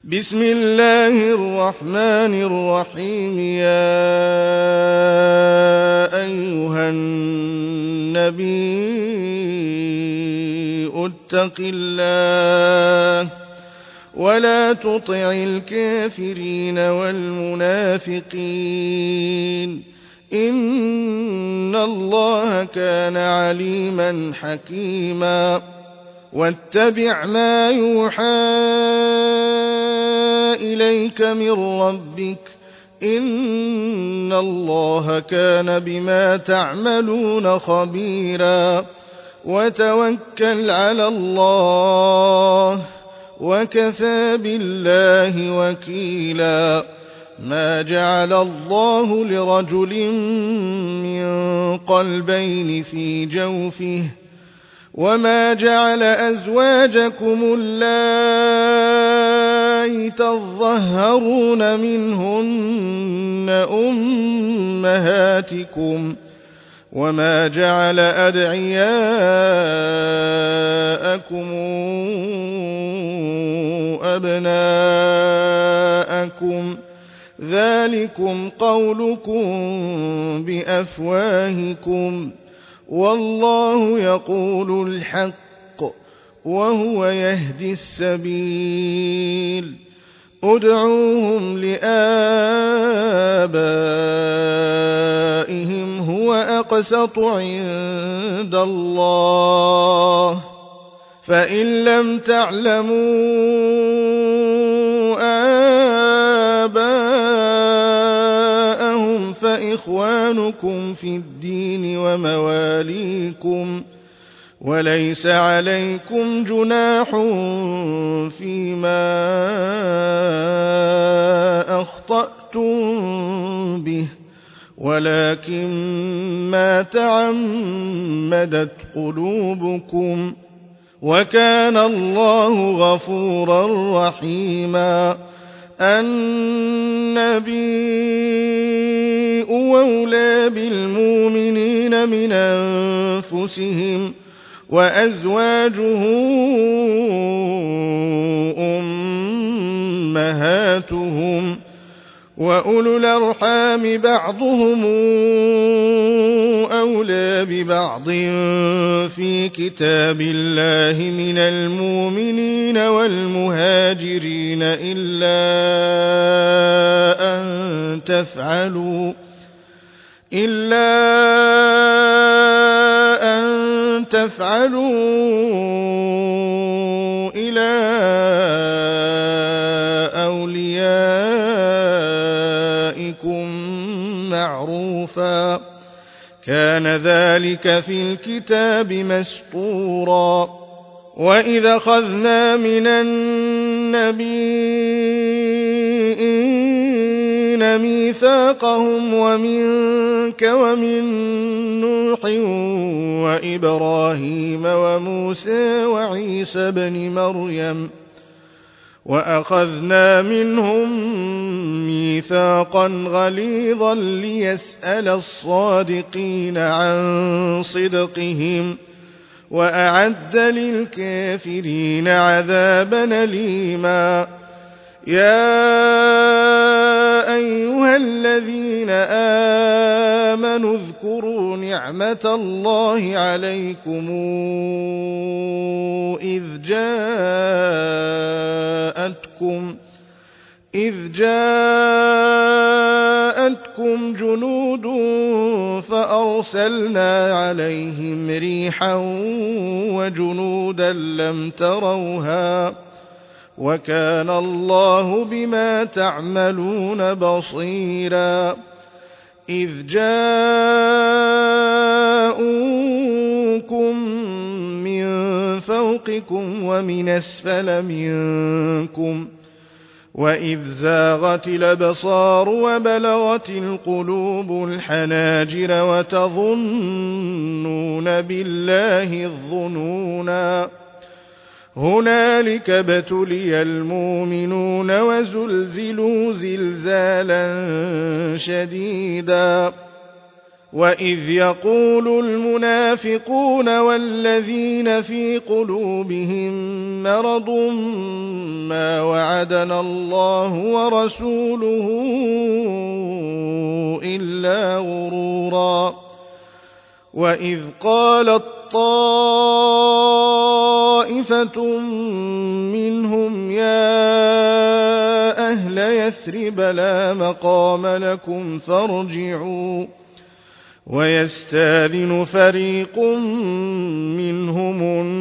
بسم الله الرحمن الرحيم. يا أيها النبي اتق الله ولا تطع الكافرين والمنافقين إن الله كان عليما حكيما. واتبع ما يوحى إليك من ربك إن الله كان بما تعملون خبيرا. وتوكل على الله وكفى بالله وكيلا. ما جعل الله لرجل من قلبين في جوفه وما جعل أزواجكم اللائي تظهرون منهن أمهاتكم وما جعل أدعياءكم أبناءكم ذلكم قولكم بأفواهكم والله يقول الحق وهو يهدي السبيل. ادعوهم لآبائهم هو أقسط عند الله فإن لم تعلموا آباءهم فإخوانكم في الدين ومواليكم وليس عليكم جناح فيما أخطأتم به ولكن ما تعمدت قلوبكم وكان الله غفورا رحيما. النبي أولى بالمؤمنين من أنفسهم وأزواجه أمهاتهم وأولو الأرحام بعضهم أولى ببعض في كتاب الله من المؤمنين والمهاجرين إلا أن تفعلوا إلى أوليائكم معروفا كان ذلك في الكتاب مسطورا. وإذا أخذنا من النبيين ميثاقهم ومنك ومن نوح وإبراهيم وموسى وعيسى بن مريم وأخذنا منهم ميثاقا غليظا ليسأل الصادقين عن صدقهم وأعد للكافرين عذابا أليما. يا أيها الذين آمنوا اذكروا نعمة الله عليكم إذ جاءتكم جنود فأرسلنا عليهم ريحا وجنودا لم تروها وكان الله بما تعملون بصيرا. إذ جاءوكم من فوقكم ومن أسفل منكم وإذ زاغت الأبصار وبلغت القلوب الحناجر وتظنون بالله الظنونا. هنالك ابتلي المؤمنون وزلزلوا زلزالا شديدا وإذ يقول المنافقون والذين في قلوبهم مرض ما وعدنا الله ورسوله إلا غرورا وإذ قالت طائفة منهم يا أهل يثرب لا مقام لكم فارجعوا ويستاذن فريق منهم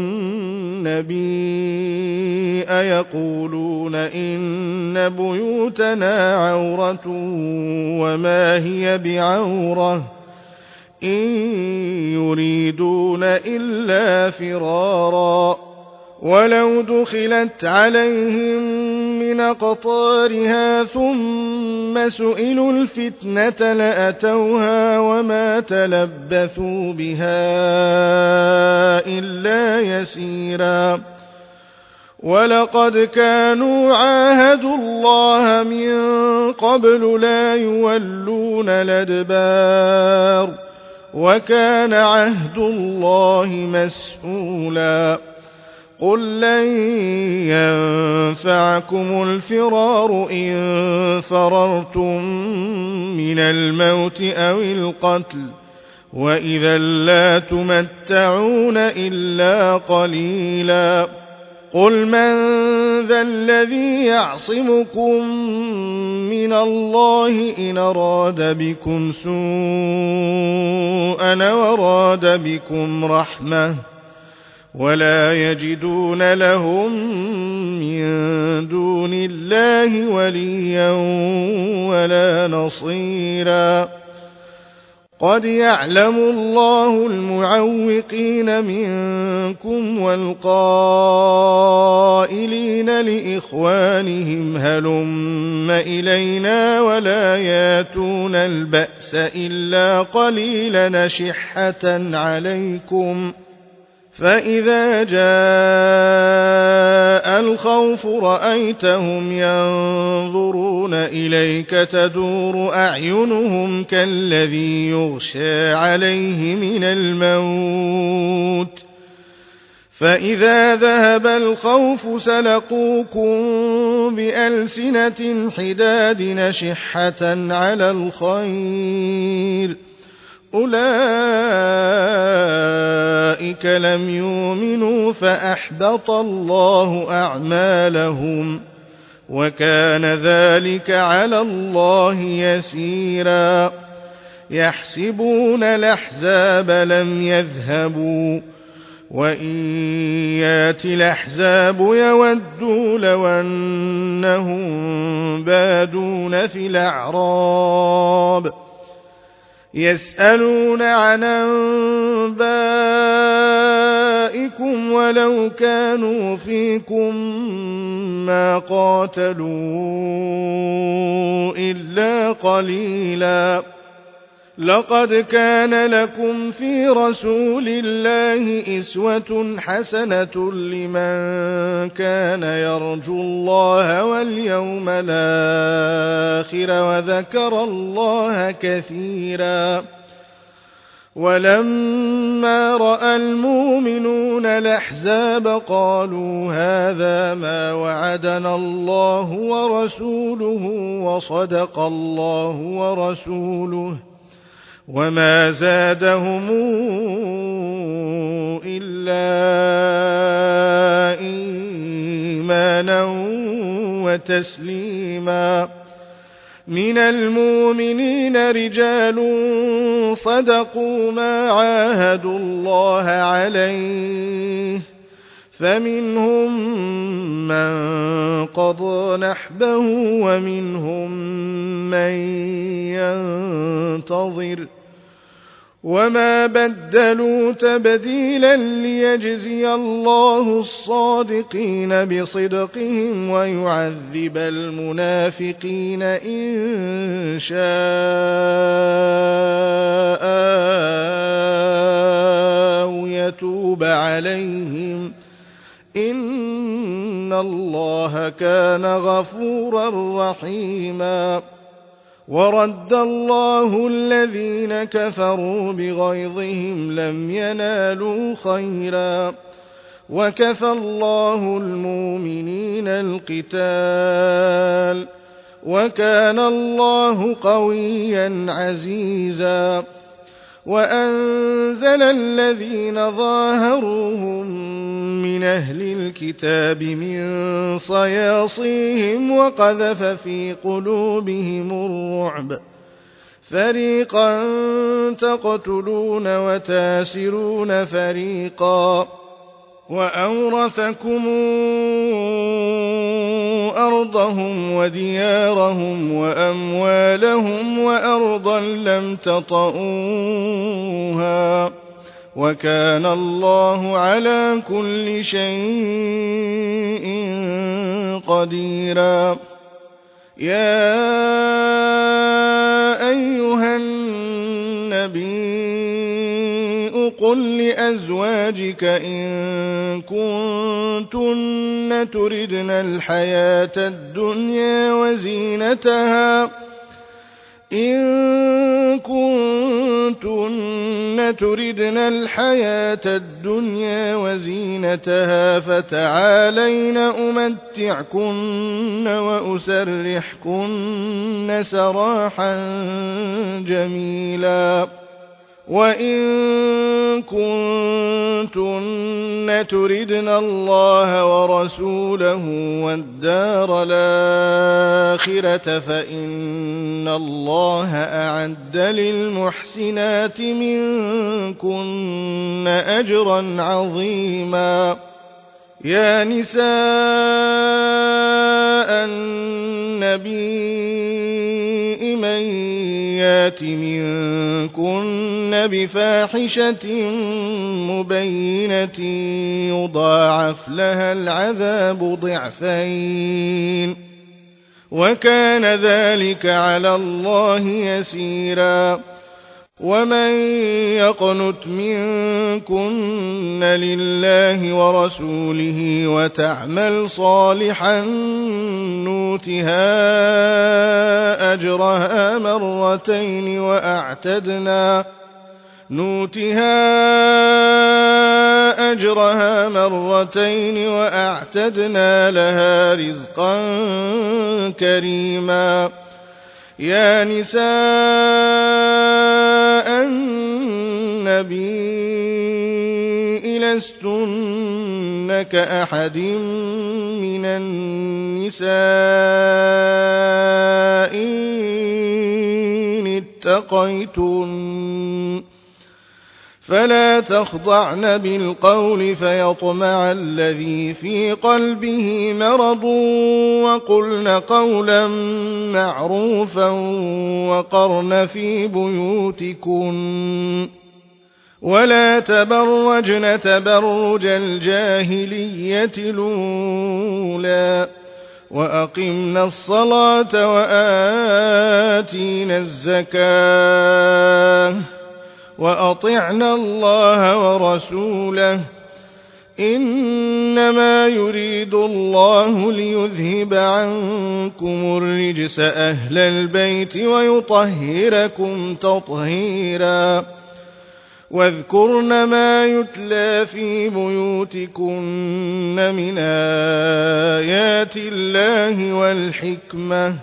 النبي يقولون إن بيوتنا عورة وما هي بعورة إن يريدون إلا فرارا ولو دخلت عليهم من أقطارها ثم سئلوا الفتنة لأتوها وما تلبثوا بها إلا يسيرا ولقد كانوا عاهدوا الله من قبل لا يولون الأدبار وكان عهد الله مسؤولا قل لن ينفعكم الفرار إن فررتم من الموت أو القتل وإذا لا تمتعون إلا قليلا قل من ذا الذي يعصمكم من الله إن أراد بكم سوءا وراد بكم رحمة ولا يجدون لهم من دون الله وليا ولا نصيرا قد يعلم الله المعوقين منكم والقائلين لإخوانهم هلم إلينا ولا ياتون البأس إلا قليلا شحة عليكم فإذا جاء الخوف رأيتهم ينظرون إليك تدور أعينهم كالذي يغشى عليه من الموت فإذا ذهب الخوف سلقوكم بألسنة حداد نشحة على الخير أولئك لم يؤمنوا فأحبط الله أعمالهم وكان ذلك على الله يسيرا يحسبون الأحزاب لم يذهبوا وإن يات الأحزاب يودوا لو أنهم بادون في الأعراب يسألون عن أنبائكم ولو كانوا فيكم ما قاتلوا إلا قليلا لقد كان لكم في رسول الله أسوة حسنة لمن كان يرجو الله واليوم الآخر وذكر الله كثيرا ولما رأى المؤمنون الأحزاب قالوا هذا ما وعدنا الله ورسوله وصدق الله ورسوله وما زادهم إلا إيمانا وتسليما من المؤمنين رجال صدقوا ما عاهدوا الله عليه فمنهم من قضى نحبه ومنهم من ينتظر وما بدلوا تبديلا ليجزي الله الصادقين بصدقهم ويعذب المنافقين إن شاء أو يتوب عليهم إن الله كان غفورا رحيما ورد الله الذين كفروا بغيظهم لم ينالوا خيرا وكفى الله المؤمنين القتال وكان الله قويا عزيزا وأنزل الذين ظاهروهم من أهل الكتاب من صياصيهم وقذف في قلوبهم الرعب فريقا تقتلون وتاسرون فريقا وأورثكم أرضهم وديارهم وأموالهم وأرضا لم تطئوها وكان الله على كل شيء قديرا يا أيها النبي قل لأزواجك إن كنتن تردن الحياة الدنيا وزينتها فتعالين أمتعكن وأسرحكن سراحا جميلا وإن كنتن تردن الله ورسوله والدار الآخرة فإن الله أعد للمحسنات منكن أجرا عظيما يا نساء النبي من يات منكن بفاحشة مبينة يضاعف لها العذاب ضعفين وكان ذلك على الله يسيرا ومن يقنت منكن لله ورسوله وتعمل صالحا نوتها أجرها مرتين وأعتدنا لها رزقا كريما يا نساء النبي لستن كأحد من النساء إن اتقيتن فلا تخضعن بالقول فيطمع الذي في قلبه مرض وقلن قولا معروفا وقرن في بيوتكن ولا تبرجن تبرج الجاهلية الأولى وأقمنا الصلاة وآتينا الزكاة وأطعنا الله ورسوله إنما يريد الله ليذهب عنكم الرجس أهل البيت ويطهركم تطهيرا واذكرن ما يتلى في بيوتكن من آيات الله والحكمة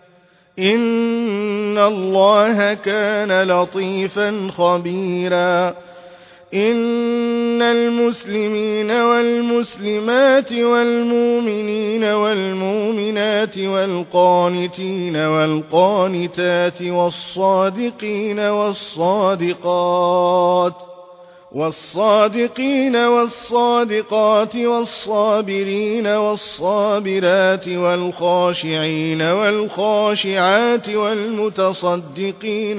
إن الله كان لطيفا خبيرا إن المسلمين والمسلمات والمؤمنين والمؤمنات والقانتين والقانتات والصادقين والصادقات والصابرين والصابرات والخاشعين والخاشعات والمتصدقين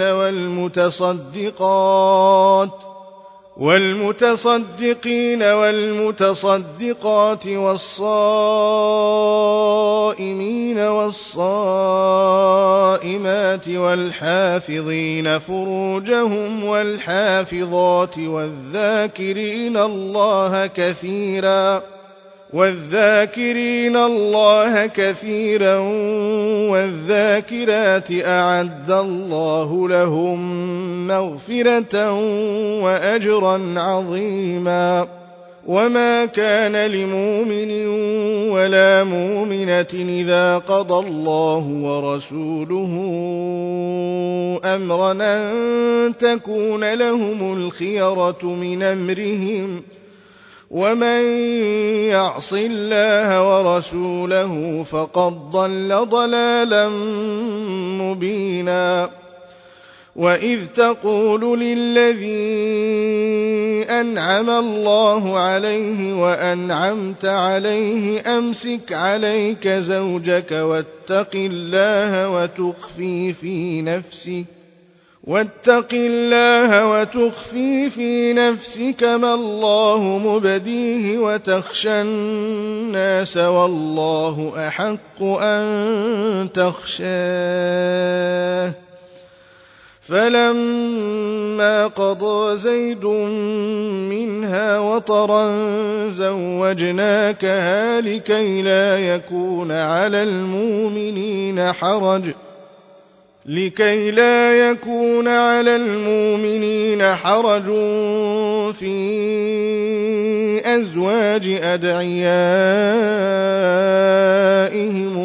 والمتصدقات والصائمين والصائمات والحافظين فروجهم والحافظات والذاكرين الله والذاكرين الله كثيرا والذاكرات أعد الله لهم مغفرة وأجرا عظيما. وما كان لمؤمن ولا مؤمنة إذا قضى الله ورسوله أمرا أن تكون لهم الخيرة من أمرهم ومن يعص الله ورسوله فقد ضل ضلالا مبينا. وإذ تقول للذي أنعم الله عليه وأنعمت عليه أمسك عليك زوجك واتق الله وتخفي في نفسك ما الله مبديه وتخشى الناس والله أحق أن تخشاه. فلما قضى زيد منها وطرا زوجناكها لكي لا يكون على المؤمنين حرج في أزواج أدعيائهم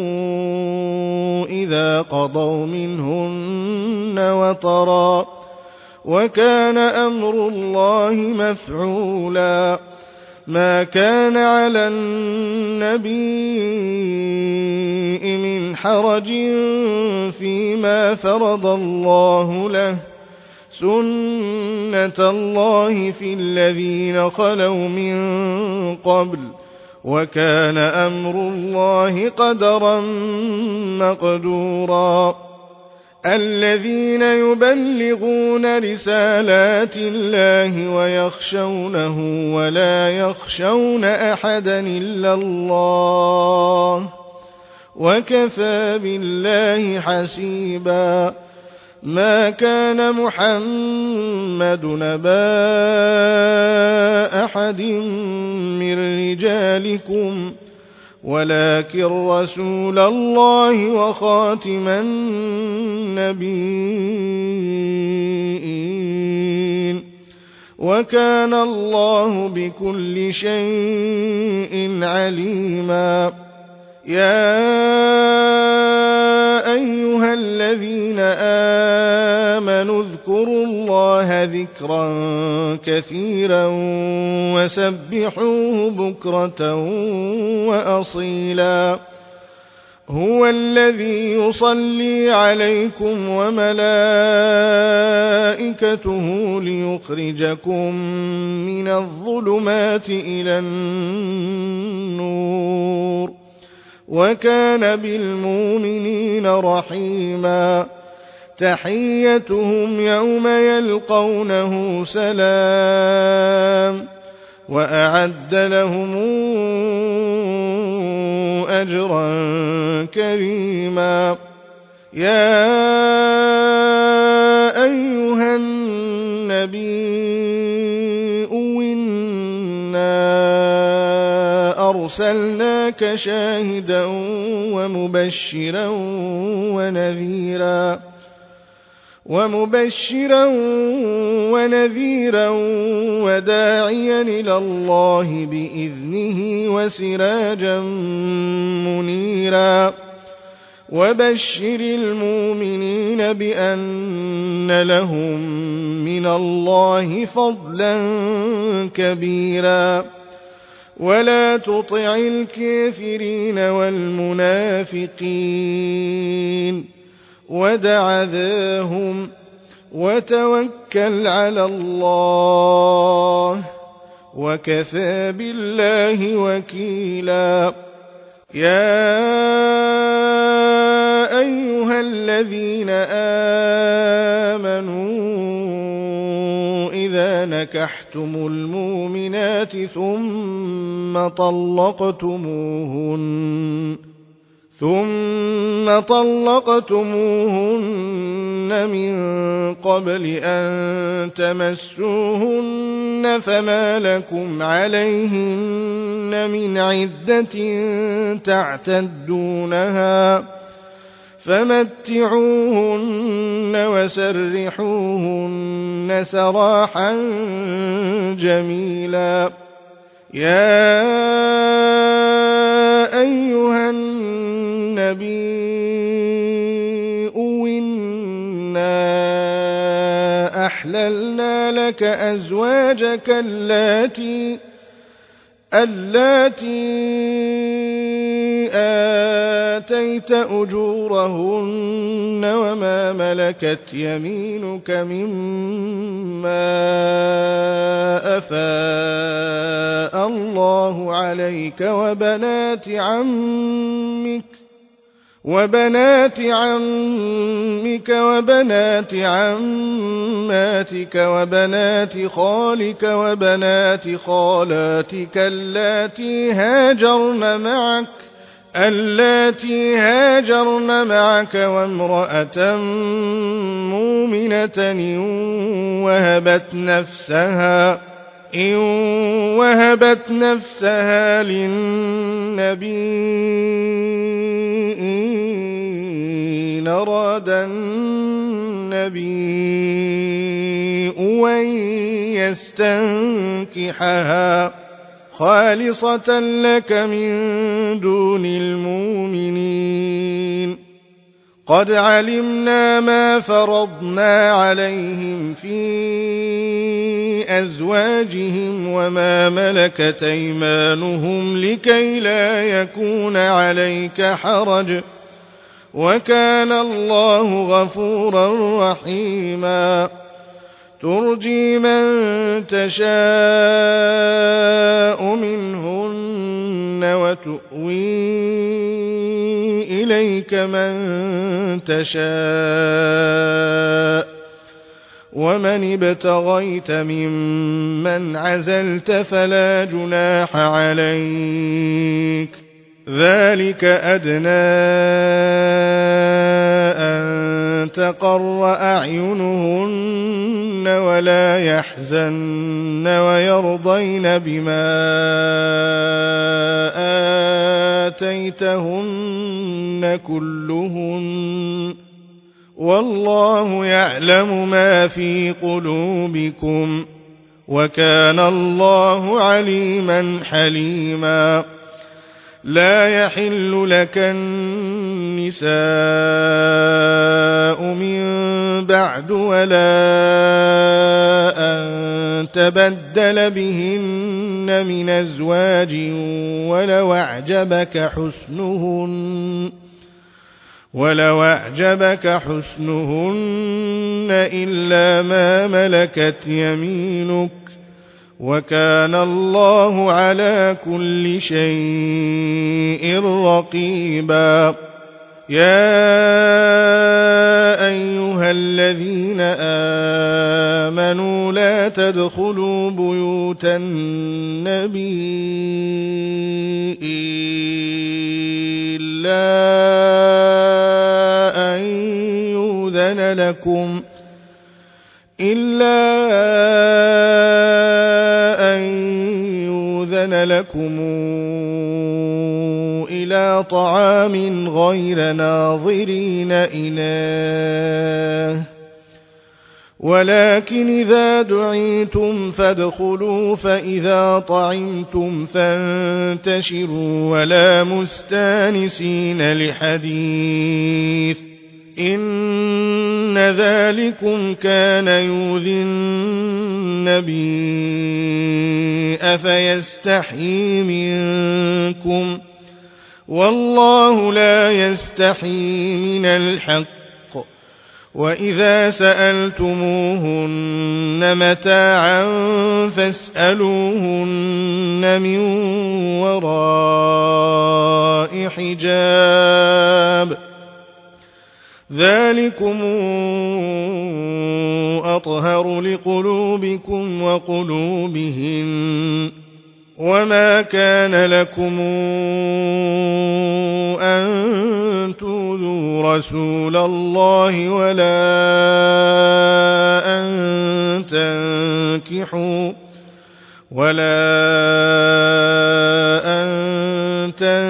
إذا قضوا منهن وطرا وكان أمر الله مفعولا. ما كان على النبي من حرج فيما فرض الله له سنة الله في الذين خلوا من قبل وكان أمر الله قدرا مقدورا. الذين يبلغون رسالات الله ويخشونه ولا يخشون أحدا إلا الله وكفى بالله حسيبا. ما كان محمد نبا أحد من رجالكم ولكن رسول الله وخاتم النبيين وكان الله بكل شيء عليما. يا أيها الذين آمنوا اذكروا الله ذكرا كثيرا وسبحوه بكرة وأصيلا. هو الذي يصلي عليكم وملائكته ليخرجكم من الظلمات إلى النور وكان بالمؤمنين رحيما. تحيتهم يوم يلقونه سلام وأعد لهم أجرا كريما. يا أيها النبي إنا أرسلناك شاهدا ومبشرا ونذيرا وداعيا إلى الله بإذنه وسراجا منيرا. وبشر المؤمنين بأن لهم من الله فضلا كبيرا. ولا تطع الكافرين والمنافقين ودع ذاهم وتوكل على الله وكفى بالله وكيلا. يا أيها الذين آمنوا إذا نكحتم المؤمنات ثم طلقتموهن من قبل أن تمسوهن فما لكم عليهن من عدة تعتدونها فمتعوهن وسرحوهن سراحا جميلا. يا أيها النبي إنا أحللنا لك أزواجك اللاتي آتيت أجورهن وما ملكت يمينك مما أفاء الله عليك وبنات عمك وبنات عماتك وبنات خالك وبنات خالاتك اللاتي هاجرن معك وامرأة مؤمنة إن وهبت نفسها للنبي إن أراد النبي أن يستنكحها خالصة لك من دون المؤمنين. قد علمنا ما فرضنا عليهم في أزواجهم وما ملكت أيمانهم لكي لا يكون عليك حرج وكان الله غفورا رحيما. ترجي من تشاء منهن وتؤوي إليك من تشاء ومن ابتغيت ممن عزلت فلا جناح عليك ذلك أدنى أن تقر أعينهن ولا يحزن ويرضين بما آتيتهن كلهن والله يعلم ما في قلوبكم وكان الله عليما حليما. لا يحل لك النساء من بعد ولا أن تبدل بهن من أزواج ولو أعجبك حسنهن إلا ما ملكت يمينك وكان الله على كل شيء رقيبا. يا أيها الذين آمنوا لا تدخلوا بيوت النبي إلا أن يؤذن لكم إلى طعام غير ناظرين إناه ولكن إذا دعيتم فادخلوا فإذا طعمتم فانتشروا ولا مستانسين لحديث إن ذلكم كان يؤذي النبي أفيستحيي منكم والله لا يستحيي من الحق. وإذا سألتموهن متاعا فاسألوهن من وراء حجاب ذلكم أطهر لقلوبكم وقلوبهن وما كان لكم أن تؤذوا رسول الله ولا أن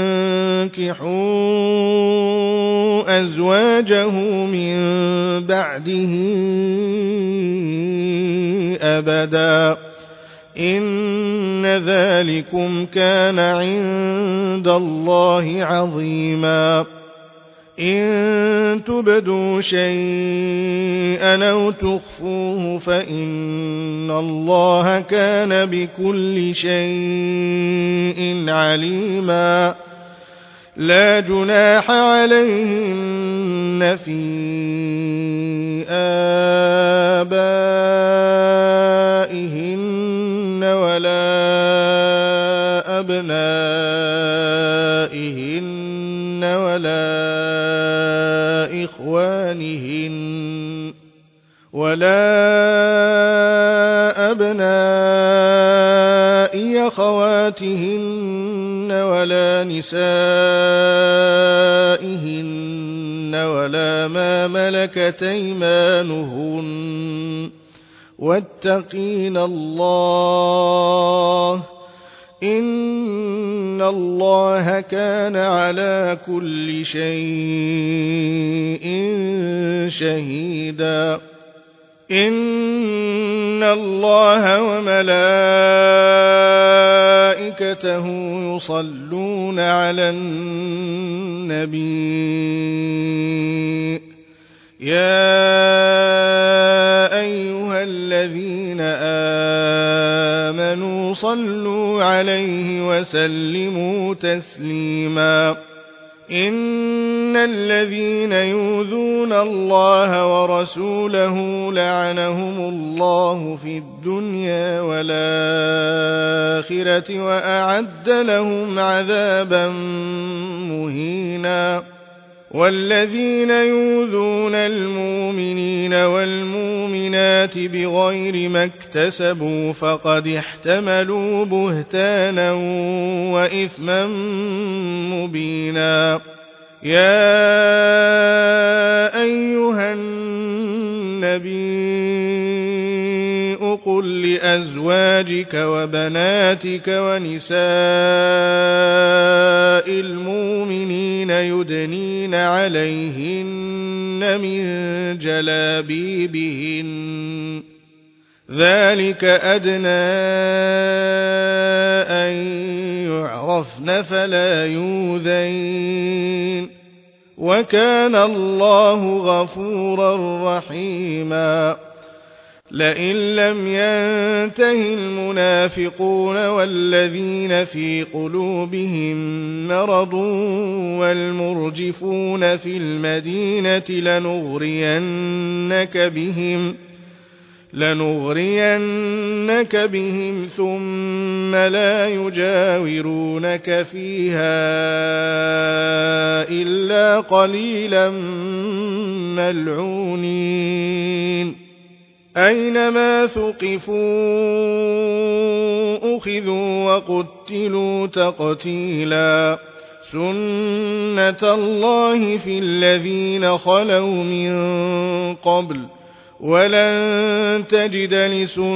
تنكحوا أزواجه من بعده أبدا إن ذلكم كان عند الله عظيما إن تبدوا شيئا أو تخفوه فإن الله كان بكل شيء عليما لا جناح عليهن في آبائهن ولا أبنائهن ولا أبناء أخواتهن ولا نسائهن ولا ما ملكت أيمانهن واتقين الله إن الله كان على كل شيء شهيدا إن الله وملائكته يصلون على النبي يا أيها الذين آمنوا صلوا عليه وسلموا تسليما إن الذين يؤذون الله ورسوله لعنهم الله في الدنيا والآخرة وأعد لهم عذابا مهينا والذين يؤذون المؤمنين والمؤمنات بغير ما اكتسبوا فقد احتملوا بهتانا وإثما مبينا يا أيها النبي قل لأزواجك وبناتك ونساء المؤمنين يدنين عليهن من جلابيبهن ذلك أدنى أن يعرفن فلا يؤذين وكان الله غفورا رحيما لئن لم ينته المنافقون والذين في قلوبهم مرض والمرجفون في المدينة لنغرينك بهم ثم لا يجاورونك فيها إلا قليلا ملعونين أينما ثقفوا أخذوا وقتلوا تقتيلا سنة الله في الذين خلوا من قبل ولن تجد لسنة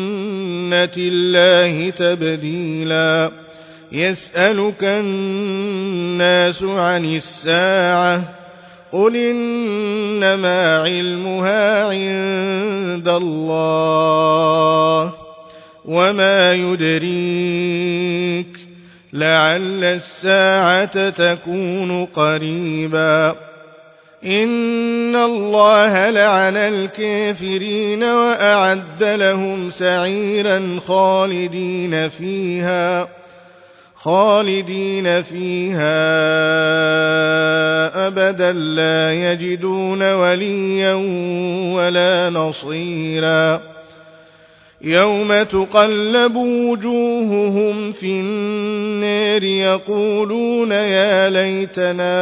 الله تبديلا يسألك الناس عن الساعة قل إنما علمها عند الله وما يدريك لعل الساعة تكون قريبا إن الله لعن الكافرين وأعد لهم سعيرا خالدين فيها أبدا لا يجدون وليا ولا نصيرا يوم تقلب وجوههم في النار يقولون يا ليتنا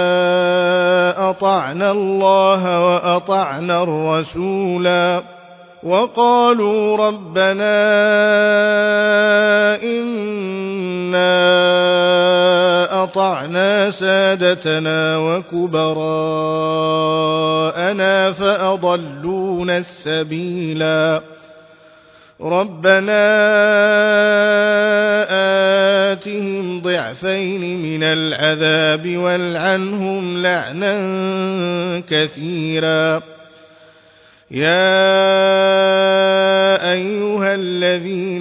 أطعنا الله وأطعنا الرسولا وقالوا ربنا إنا أطعنا سادتنا وكبراءنا فأضلونا السبيلا ربنا آتهم ضعفين من العذاب والعنهم لعنا كثيرا يا أيها الذين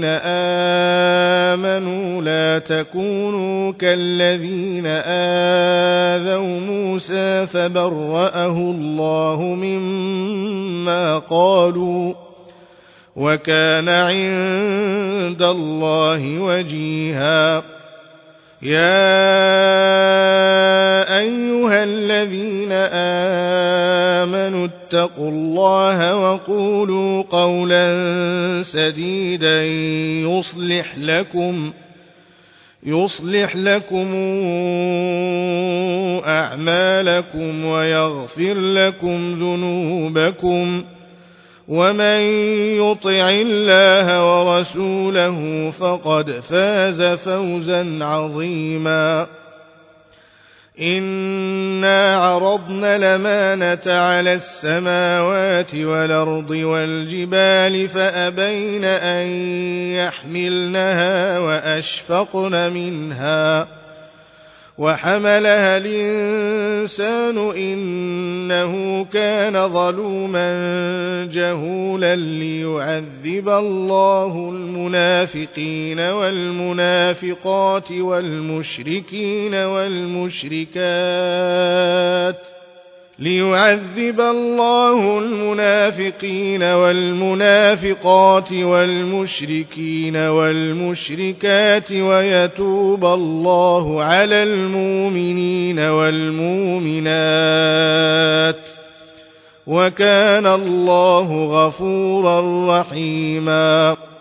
آمنوا لا تكونوا كالذين آذوا موسى فبرأه الله مما قالوا وكان عند الله وجيها يا أيها الذين آمنوا اتقوا الله وقولوا قولا سديدا يصلح لكم أعمالكم ويغفر لكم ذنوبكم ومن يطع الله ورسوله فقد فاز فوزا عظيما إنا عرضنا الأمانة على السماوات والأرض والجبال فأبين أن يحملنها وأشفقن منها وحملها الإنسان إنه كان ظلوما جهولا ليعذب الله المنافقين والمنافقات والمشركين والمشركات ويتوب الله على المؤمنين والمؤمنات وكان الله غفورا رحيما